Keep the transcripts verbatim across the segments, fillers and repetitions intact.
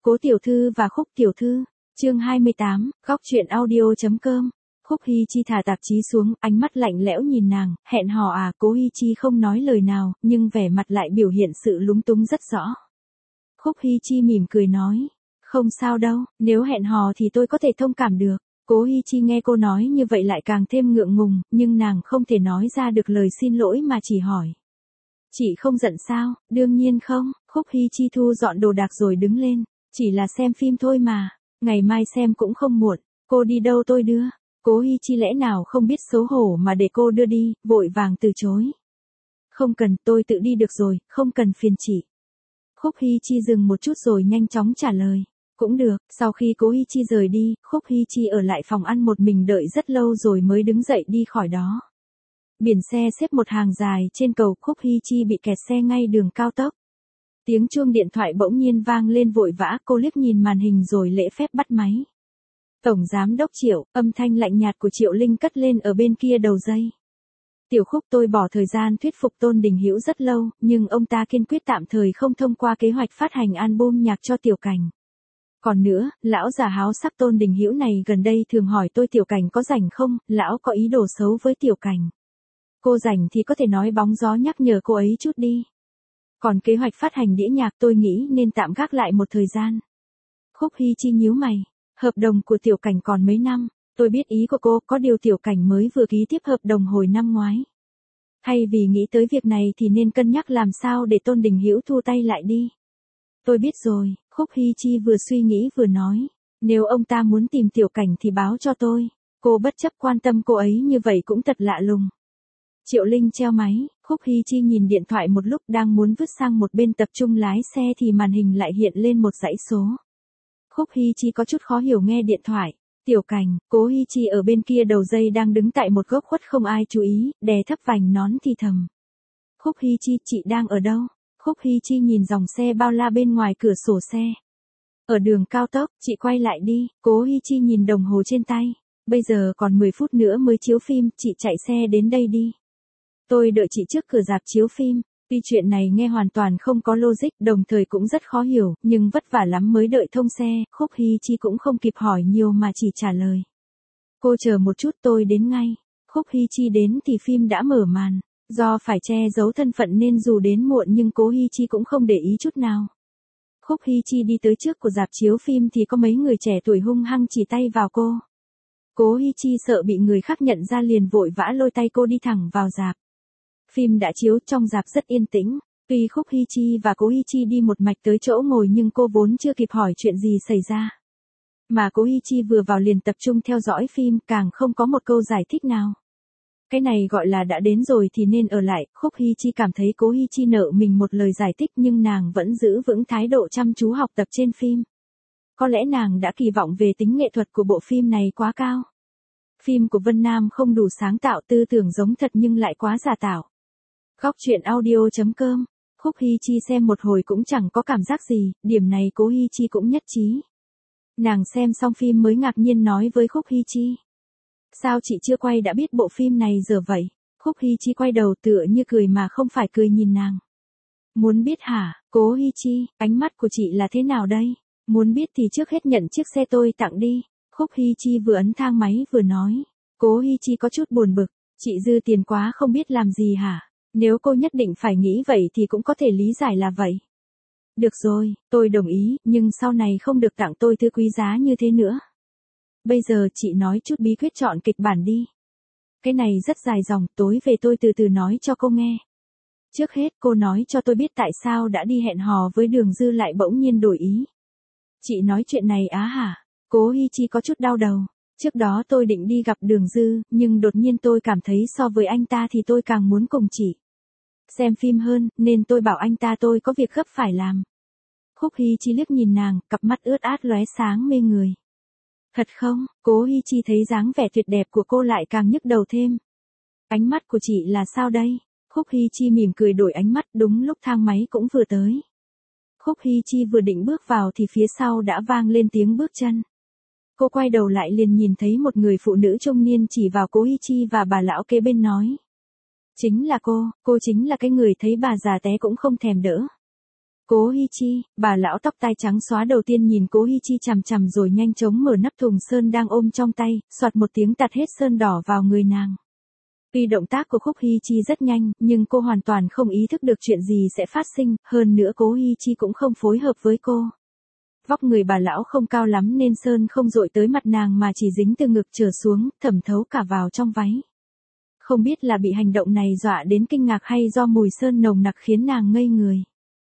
Cố Tiểu Thư và Khúc Tiểu Thư, chương hai mươi tám, góc truyện audio.com. Khúc Hy Chi thả tạp chí xuống, ánh mắt lạnh lẽo nhìn nàng, hẹn hò à? Cố Hy Chi không nói lời nào, nhưng vẻ mặt lại biểu hiện sự lúng túng rất rõ. Khúc Hy Chi mỉm cười nói, không sao đâu, nếu hẹn hò thì tôi có thể thông cảm được. Cố Hy Chi nghe cô nói như vậy lại càng thêm ngượng ngùng, nhưng nàng không thể nói ra được lời xin lỗi mà chỉ hỏi. Chị không giận sao? Đương nhiên không. Khúc Hy Chi thu dọn đồ đạc rồi đứng lên. Chỉ là xem phim thôi mà, ngày mai xem cũng không muộn. Cô đi đâu tôi đưa? Cố Hy Chi lẽ nào không biết xấu hổ mà để cô đưa đi, vội vàng từ chối. Không cần, tôi tự đi được rồi, không cần phiền chị. Khúc Hy Chi dừng một chút rồi nhanh chóng trả lời. Cũng được. Sau khi Cố Hy Chi rời đi, Khúc Hy Chi ở lại phòng ăn một mình đợi rất lâu rồi mới đứng dậy đi khỏi đó. Biển xe xếp một hàng dài trên cầu, Khúc Hy Chi bị kẹt xe ngay đường cao tốc. Tiếng chuông điện thoại bỗng nhiên vang lên vội vã, cô liếc nhìn màn hình rồi lễ phép bắt máy. Tổng Giám đốc Triệu, âm thanh lạnh nhạt của Triệu Linh cất lên ở bên kia đầu dây. Tiểu Khúc, tôi bỏ thời gian thuyết phục Tôn Đình Hữu rất lâu, nhưng ông ta kiên quyết tạm thời không thông qua kế hoạch phát hành album nhạc cho Tiểu Cảnh. Còn nữa, lão già háo sắc Tôn Đình Hữu này gần đây thường hỏi tôi Tiểu Cảnh có rảnh không, lão có ý đồ xấu với Tiểu Cảnh. Cô rảnh thì có thể nói bóng gió nhắc nhở cô ấy chút đi. Còn kế hoạch phát hành đĩa nhạc tôi nghĩ nên tạm gác lại một thời gian. Khúc Hy Chi nhíu mày, hợp đồng của Tiểu Cảnh còn mấy năm, tôi biết ý của cô, có điều Tiểu Cảnh mới vừa ký tiếp hợp đồng hồi năm ngoái. Hay vì nghĩ tới việc này thì nên cân nhắc làm sao để Tôn Đình Hữu thu tay lại đi. Tôi biết rồi, Khúc Hy Chi vừa suy nghĩ vừa nói, nếu ông ta muốn tìm Tiểu Cảnh thì báo cho tôi, cô bất chấp quan tâm cô ấy như vậy cũng thật lạ lùng. Triệu Linh treo máy, Khúc Hy Chi nhìn điện thoại một lúc đang muốn vứt sang một bên tập trung lái xe thì màn hình lại hiện lên một dãy số. Khúc Hy Chi có chút khó hiểu nghe điện thoại, Tiểu Cảnh, Cố Hy Chi ở bên kia đầu dây đang đứng tại một góc khuất không ai chú ý, đè thấp vành nón thì thầm. Khúc Hy Chi, chị đang ở đâu? Khúc Hy Chi nhìn dòng xe bao la bên ngoài cửa sổ xe. Ở đường cao tốc, chị quay lại đi. Cố Hy Chi nhìn đồng hồ trên tay. Bây giờ còn mười phút nữa mới chiếu phim, chị chạy xe đến đây đi. Tôi đợi chị trước cửa rạp chiếu phim. Tuy chuyện này nghe hoàn toàn không có logic, đồng thời cũng rất khó hiểu, nhưng vất vả lắm mới đợi thông xe, Khúc Hy Chi cũng không kịp hỏi nhiều mà chỉ trả lời. Cô chờ một chút, tôi đến ngay. Khúc Hy Chi đến thì phim đã mở màn. Do phải che giấu thân phận nên dù đến muộn nhưng Cố Hy Chi cũng không để ý chút nào. Khúc Hy Chi đi tới trước của rạp chiếu phim thì có mấy người trẻ tuổi hung hăng chỉ tay vào cô. Cố Hy Chi sợ bị người khác nhận ra liền vội vã lôi tay cô đi thẳng vào rạp. Phim đã chiếu, trong rạp rất yên tĩnh. Tuy Khúc Hy Chi và Cố Hy Chi đi một mạch tới chỗ ngồi nhưng cô vốn chưa kịp hỏi chuyện gì xảy ra. Mà Cố Hy Chi vừa vào liền tập trung theo dõi phim, càng không có một câu giải thích nào. Cái này gọi là đã đến rồi thì nên ở lại. Khúc Hy Chi cảm thấy Cố Hy Chi nợ mình một lời giải thích nhưng nàng vẫn giữ vững thái độ chăm chú học tập trên phim. Có lẽ nàng đã kỳ vọng về tính nghệ thuật của bộ phim này quá cao. Phim của Vân Nam không đủ sáng tạo, tư tưởng giống thật nhưng lại quá giả tạo. Góc truyện audio.com. Khúc Hy Chi xem một hồi cũng chẳng có cảm giác gì, điểm này Cố Hy Chi cũng nhất trí. Nàng xem xong phim mới ngạc nhiên nói với Khúc Hy Chi. Sao chị chưa quay đã biết bộ phim này giờ vậy? Khúc Hy Chi quay đầu tựa như cười mà không phải cười nhìn nàng. Muốn biết hả? Cố Hy Chi, ánh mắt của chị là thế nào đây? Muốn biết thì trước hết nhận chiếc xe tôi tặng đi. Khúc Hy Chi vừa ấn thang máy vừa nói. Cố Hy Chi có chút buồn bực. Chị dư tiền quá không biết làm gì hả? Nếu cô nhất định phải nghĩ vậy thì cũng có thể lý giải là vậy. Được rồi, tôi đồng ý, nhưng sau này không được tặng tôi thứ quý giá như thế nữa. Bây giờ chị nói chút bí quyết chọn kịch bản đi. Cái này rất dài dòng, tối về tôi từ từ nói cho cô nghe. Trước hết cô nói cho tôi biết tại sao đã đi hẹn hò với Đường Dư lại bỗng nhiên đổi ý. Chị nói chuyện này á hả? Cố Hy Chi có chút đau đầu. Trước đó tôi định đi gặp Đường Dư, nhưng đột nhiên tôi cảm thấy so với anh ta thì tôi càng muốn cùng chị xem phim hơn, nên tôi bảo anh ta tôi có việc gấp phải làm. Khúc Hy Chi liếc nhìn nàng, cặp mắt ướt át lóe sáng mê người. Thật không? Cố Hy Chi thấy dáng vẻ tuyệt đẹp của cô lại càng nhức đầu thêm. Ánh mắt của chị là sao đây? Khúc Hy Chi mỉm cười đổi ánh mắt, đúng lúc thang máy cũng vừa tới. Khúc Hy Chi vừa định bước vào thì phía sau đã vang lên tiếng bước chân. Cô quay đầu lại liền nhìn thấy một người phụ nữ trung niên chỉ vào Cố Hy Chi và bà lão kế bên nói. Chính là cô, cô chính là cái người thấy bà già té cũng không thèm đỡ. Cố Hi Chi, bà lão tóc tai trắng xóa đầu tiên nhìn Cố Hi Chi chằm chằm rồi nhanh chóng mở nắp thùng sơn đang ôm trong tay, soạt một tiếng tạt hết sơn đỏ vào người nàng. Tuy động tác của Khúc Hi Chi rất nhanh, nhưng cô hoàn toàn không ý thức được chuyện gì sẽ phát sinh, hơn nữa Cố Hi Chi cũng không phối hợp với cô. Vóc người bà lão không cao lắm nên sơn không dội tới mặt nàng mà chỉ dính từ ngực trở xuống, thẩm thấu cả vào trong váy. Không biết là bị hành động này dọa đến kinh ngạc hay do mùi sơn nồng nặc khiến nàng ngây người.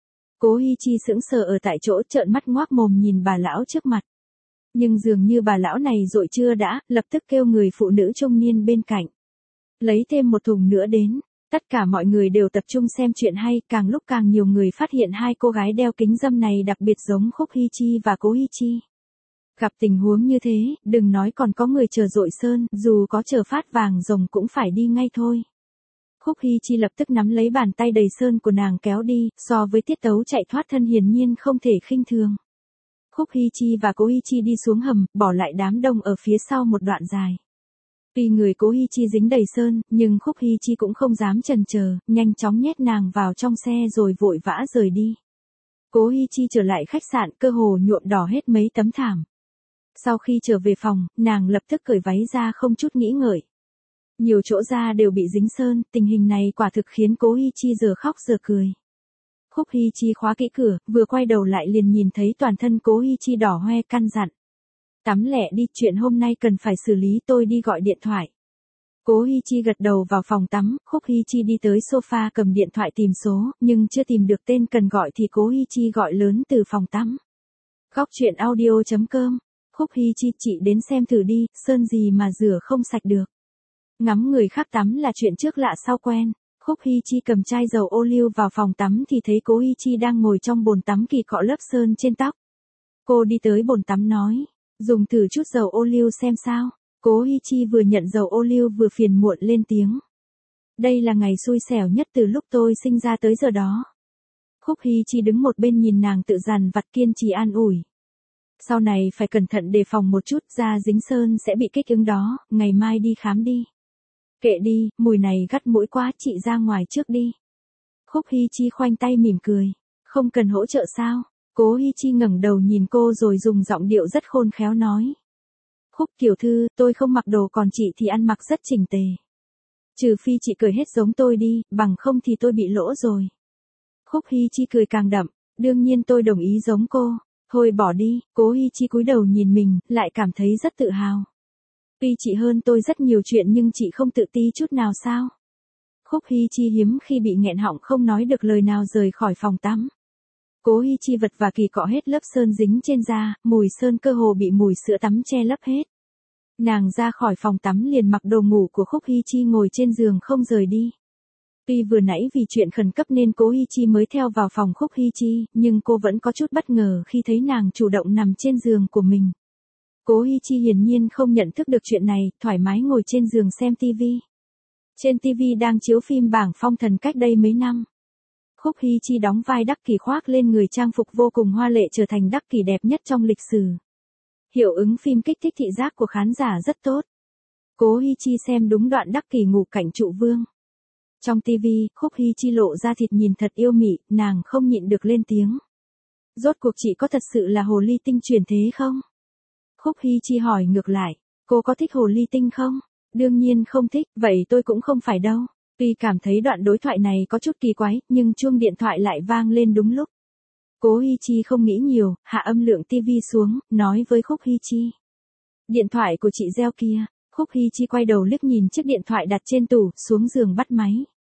Cố Hi Chi sững sờ ở tại chỗ trợn mắt ngoác mồm nhìn bà lão trước mặt. Nhưng dường như bà lão này dội chưa đã, lập tức kêu người phụ nữ trung niên bên cạnh. Lấy thêm một thùng nữa đến, tất cả mọi người đều tập trung xem chuyện hay, càng lúc càng nhiều người phát hiện hai cô gái đeo kính râm này đặc biệt giống Khúc Hi Chi và Cố Hi Chi. Gặp tình huống như thế, đừng nói còn có người chờ dội sơn, dù có chờ phát vàng rồng cũng phải đi ngay thôi. Khúc Hi Chi lập tức nắm lấy bàn tay đầy sơn của nàng kéo đi, so với tiết tấu chạy thoát thân hiển nhiên không thể khinh thường. Khúc Hi Chi và Cố Hi Chi đi xuống hầm, bỏ lại đám đông ở phía sau một đoạn dài. Tuy người Cố Hi Chi dính đầy sơn, nhưng Khúc Hi Chi cũng không dám chần chờ, nhanh chóng nhét nàng vào trong xe rồi vội vã rời đi. Cố Hi Chi trở lại khách sạn, cơ hồ nhuộm đỏ hết mấy tấm thảm. Sau khi trở về phòng, nàng lập tức cởi váy ra không chút nghĩ ngợi. Nhiều chỗ da đều bị dính sơn, tình hình này quả thực khiến Cố Hi Chi giờ khóc giờ cười. Khúc Hi Chi khóa kỹ cửa, vừa quay đầu lại liền nhìn thấy toàn thân Cố Hi Chi đỏ hoe căn dặn. Tắm lẹ đi, chuyện hôm nay cần phải xử lý, tôi đi gọi điện thoại. Cố Hi Chi gật đầu vào phòng tắm, Khúc Hi Chi đi tới sofa cầm điện thoại tìm số, nhưng chưa tìm được tên cần gọi thì Cố Hi Chi gọi lớn từ phòng tắm. Góc truyện audio chấm com, Khúc Hi Chi, chị đến xem thử đi, sơn gì mà rửa không sạch được. Ngắm người khác tắm là chuyện trước lạ sau quen. Khúc Hi Chi cầm chai dầu ô liu vào phòng tắm thì thấy Cố Hi Chi đang ngồi trong bồn tắm kỳ cọ lớp sơn trên tóc. Cô đi tới bồn tắm nói, dùng thử chút dầu ô liu xem sao. Cố Hi Chi vừa nhận dầu ô liu vừa phiền muộn lên tiếng. Đây là ngày xui xẻo nhất từ lúc tôi sinh ra tới giờ đó. Khúc Hi Chi đứng một bên nhìn nàng tự dằn vặt kiên trì an ủi. Sau này phải cẩn thận đề phòng một chút, da dính sơn sẽ bị kích ứng đó, ngày mai đi khám đi. Kệ đi, mùi này gắt mũi quá, chị ra ngoài trước đi. Khúc Hi Chi khoanh tay mỉm cười. Không cần hỗ trợ sao? Cố Hi Chi ngẩng đầu nhìn cô rồi dùng giọng điệu rất khôn khéo nói. Khúc tiểu thư, tôi không mặc đồ còn chị thì ăn mặc rất chỉnh tề. Trừ phi chị cười hết giống tôi đi, bằng không thì tôi bị lỗ rồi. Khúc Hi Chi cười càng đậm, đương nhiên tôi đồng ý giống cô. Thôi bỏ đi, Cố Hi Chi cúi đầu nhìn mình, lại cảm thấy rất tự hào. Tuy chị hơn tôi rất nhiều chuyện nhưng chị không tự ti chút nào sao? Khúc Hi Chi hiếm khi bị nghẹn họng không nói được lời nào rời khỏi phòng tắm. Cố Hi Chi vật và kỳ cọ hết lớp sơn dính trên da, mùi sơn cơ hồ bị mùi sữa tắm che lấp hết. Nàng ra khỏi phòng tắm liền mặc đồ ngủ của Khúc Hi Chi ngồi trên giường không rời đi. Tuy vừa nãy vì chuyện khẩn cấp nên Cố Hi Chi mới theo vào phòng Khúc Hi Chi, nhưng cô vẫn có chút bất ngờ khi thấy nàng chủ động nằm trên giường của mình. Cố Hi Chi hiển nhiên không nhận thức được chuyện này, thoải mái ngồi trên giường xem tivi. Trên tivi đang chiếu phim Bảng Phong Thần cách đây mấy năm. Khúc Hi Chi đóng vai Đắc Kỷ khoác lên người trang phục vô cùng hoa lệ trở thành Đắc Kỷ đẹp nhất trong lịch sử. Hiệu ứng phim kích thích thị giác của khán giả rất tốt. Cố Hi Chi xem đúng đoạn Đắc Kỷ ngủ cạnh trụ vương. Trong tivi, Khúc Hi Chi lộ ra thịt nhìn thật yêu mị, nàng không nhịn được lên tiếng. Rốt cuộc chị có thật sự là hồ ly tinh truyền thế không? Khúc Hi Chi hỏi ngược lại, cô có thích hồ ly tinh không? Đương nhiên không thích, vậy tôi cũng không phải đâu. Tuy cảm thấy đoạn đối thoại này có chút kỳ quái, nhưng chuông điện thoại lại vang lên đúng lúc. Cố Hi Chi không nghĩ nhiều, hạ âm lượng tivi xuống, nói với Khúc Hi Chi. Điện thoại của chị reo kia. Khúc Hi Chi quay đầu liếc nhìn chiếc điện thoại đặt trên tủ, xuống giường bắt máy.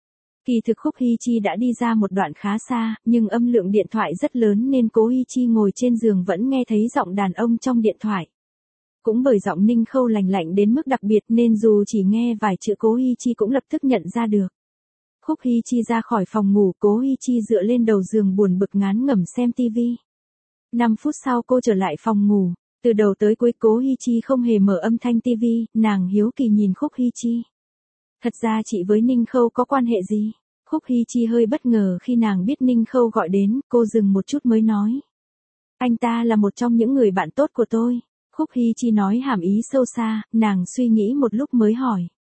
Kỳ thực Khúc Hi Chi đã đi ra một đoạn khá xa, nhưng âm lượng điện thoại rất lớn nên Cố Hi Chi ngồi trên giường vẫn nghe thấy giọng đàn ông trong điện thoại. Cũng bởi giọng Ninh Khâu lành lạnh đến mức đặc biệt nên dù chỉ nghe vài chữ Cố Hi Chi cũng lập tức nhận ra được. Khúc Hi Chi ra khỏi phòng ngủ, Cố Hi Chi dựa lên đầu giường buồn bực ngán ngẩm xem tivi. năm phút sau cô trở lại phòng ngủ. Từ đầu tới cuối Cố Hi Chi không hề mở âm thanh tivi, nàng hiếu kỳ nhìn Khúc Hi Chi. Thật ra chị với Ninh Khâu có quan hệ gì? Khúc Hi Chi hơi bất ngờ khi nàng biết Ninh Khâu gọi đến, cô dừng một chút mới nói. Anh ta là một trong những người bạn tốt của tôi. Khúc Hi Chi nói hàm ý sâu xa, nàng suy nghĩ một lúc mới hỏi.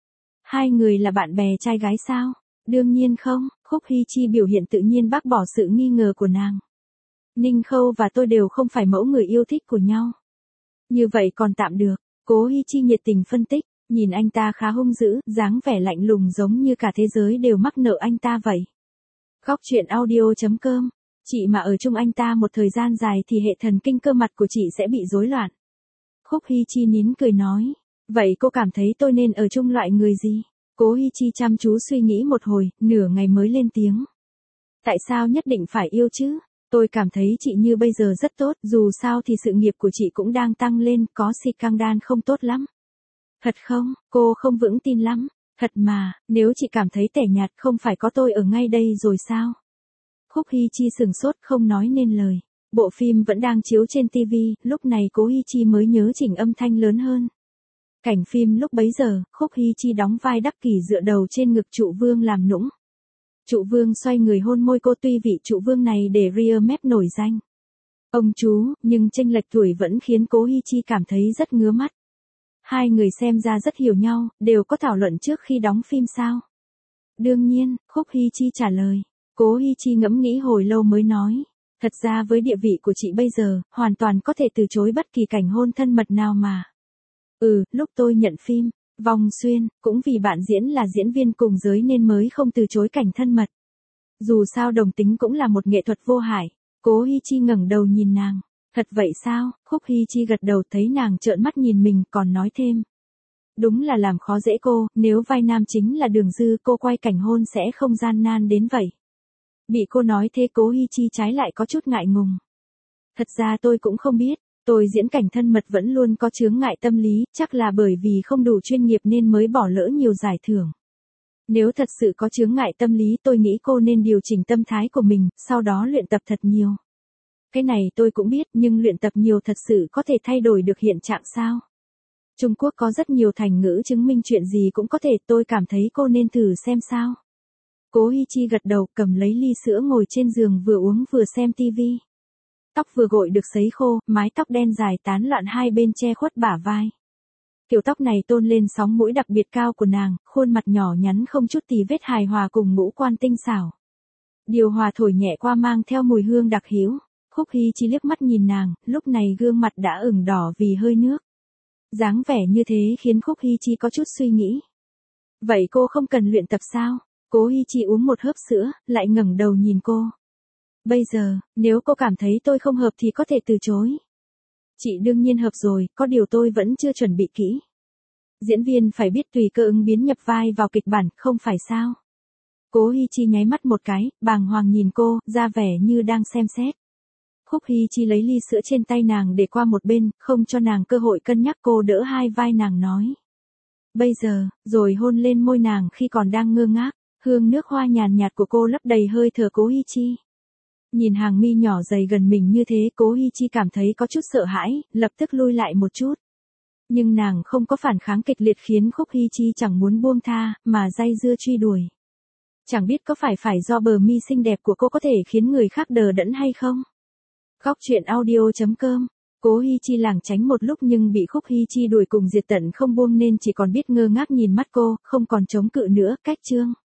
Hai người là bạn bè trai gái sao? Đương nhiên không, Khúc Hi Chi biểu hiện tự nhiên bác bỏ sự nghi ngờ của nàng. Ninh Khâu và tôi đều không phải mẫu người yêu thích của nhau. Như vậy còn tạm được, Cố Hi Chi nhiệt tình phân tích, nhìn anh ta khá hung dữ, dáng vẻ lạnh lùng giống như cả thế giới đều mắc nợ anh ta vậy. Góc truyện audio.com, chị mà ở chung anh ta một thời gian dài thì hệ thần kinh cơ mặt của chị sẽ bị rối loạn. Khúc Hi Chi nín cười nói, vậy cô cảm thấy tôi nên ở chung loại người gì? Cố Hi Chi chăm chú suy nghĩ một hồi, nửa ngày mới lên tiếng. Tại sao nhất định phải yêu chứ? Tôi cảm thấy chị như bây giờ rất tốt, dù sao thì sự nghiệp của chị cũng đang tăng lên, có si căng đan không tốt lắm. Thật không? Cô không vững tin lắm. Thật mà, nếu chị cảm thấy tẻ nhạt không phải có tôi ở ngay đây rồi sao? Khúc Hi Chi sừng sốt không nói nên lời. Bộ phim vẫn đang chiếu trên ti vi, lúc này Cố Hi Chi mới nhớ chỉnh âm thanh lớn hơn. Cảnh phim lúc bấy giờ, Khúc Hi Chi đóng vai Đắc Kỷ dựa đầu trên ngực Trụ Vương làm nũng. Trụ Vương xoay người hôn môi cô, tuy vị Trụ Vương này để rear mép nổi danh. Ông chú, nhưng chênh lệch tuổi vẫn khiến Cố Hi Chi cảm thấy rất ngứa mắt. Hai người xem ra rất hiểu nhau, đều có thảo luận trước khi đóng phim sao? Đương nhiên, Khúc Hi Chi trả lời. Cố Hi Chi ngẫm nghĩ hồi lâu mới nói. Thật ra với địa vị của chị bây giờ, hoàn toàn có thể từ chối bất kỳ cảnh hôn thân mật nào mà. Ừ, lúc tôi nhận phim, Vong Xuyên, cũng vì bạn diễn là diễn viên cùng giới nên mới không từ chối cảnh thân mật. Dù sao đồng tính cũng là một nghệ thuật vô hại. Cố Hi Chi ngẩng đầu nhìn nàng. Thật vậy sao? Khúc Hi Chi gật đầu, thấy nàng trợn mắt nhìn mình còn nói thêm. Đúng là làm khó dễ cô, nếu vai nam chính là Đường Dư cô quay cảnh hôn sẽ không gian nan đến vậy. Bị cô nói thế Cố Hi Chi trái lại có chút ngại ngùng. Thật ra tôi cũng không biết, tôi diễn cảnh thân mật vẫn luôn có chướng ngại tâm lý, chắc là bởi vì không đủ chuyên nghiệp nên mới bỏ lỡ nhiều giải thưởng. Nếu thật sự có chướng ngại tâm lý tôi nghĩ cô nên điều chỉnh tâm thái của mình, sau đó luyện tập thật nhiều. Cái này tôi cũng biết nhưng luyện tập nhiều thật sự có thể thay đổi được hiện trạng sao? Trung Quốc có rất nhiều thành ngữ chứng minh chuyện gì cũng có thể, tôi cảm thấy cô nên thử xem sao. Cố Hi Chi gật đầu, cầm lấy ly sữa ngồi trên giường vừa uống vừa xem tivi. Tóc vừa gội được sấy khô, mái tóc đen dài tán loạn hai bên che khuất bả vai. Kiểu tóc này tôn lên sóng mũi đặc biệt cao của nàng, khuôn mặt nhỏ nhắn không chút tì vết hài hòa cùng ngũ quan tinh xảo. Điều hòa thổi nhẹ qua mang theo mùi hương đặc hữu. Khúc Hi Chi liếc mắt nhìn nàng, lúc này gương mặt đã ửng đỏ vì hơi nước. Dáng vẻ như thế khiến Khúc Hi Chi có chút suy nghĩ. Vậy cô không cần luyện tập sao? Cố Hi Chi uống một hớp sữa, lại ngẩng đầu nhìn cô. Bây giờ, nếu cô cảm thấy tôi không hợp thì có thể từ chối. Chị đương nhiên hợp rồi, có điều tôi vẫn chưa chuẩn bị kỹ. Diễn viên phải biết tùy cơ ứng biến nhập vai vào kịch bản, không phải sao? Cố Hi Chi nháy mắt một cái, bàng hoàng nhìn cô, ra vẻ như đang xem xét. Khúc Hi Chi lấy ly sữa trên tay nàng để qua một bên, không cho nàng cơ hội cân nhắc, cô đỡ hai vai nàng nói. Bây giờ, rồi hôn lên môi nàng khi còn đang ngơ ngác, hương nước hoa nhàn nhạt của cô lấp đầy hơi thở Cố Hi Chi. Nhìn hàng mi nhỏ dày gần mình như thế Cố Hi Chi cảm thấy có chút sợ hãi, lập tức lui lại một chút. Nhưng nàng không có phản kháng kịch liệt khiến Khúc Hi Chi chẳng muốn buông tha, mà day dưa truy đuổi. Chẳng biết có phải phải do bờ mi xinh đẹp của cô có thể khiến người khác đờ đẫn hay không? Góc truyện audio.com, Cố Hi Chi lảng tránh một lúc nhưng bị Khúc Hi Chi đuổi cùng diệt tận không buông nên chỉ còn biết ngơ ngác nhìn mắt cô, không còn chống cự nữa, cách chương.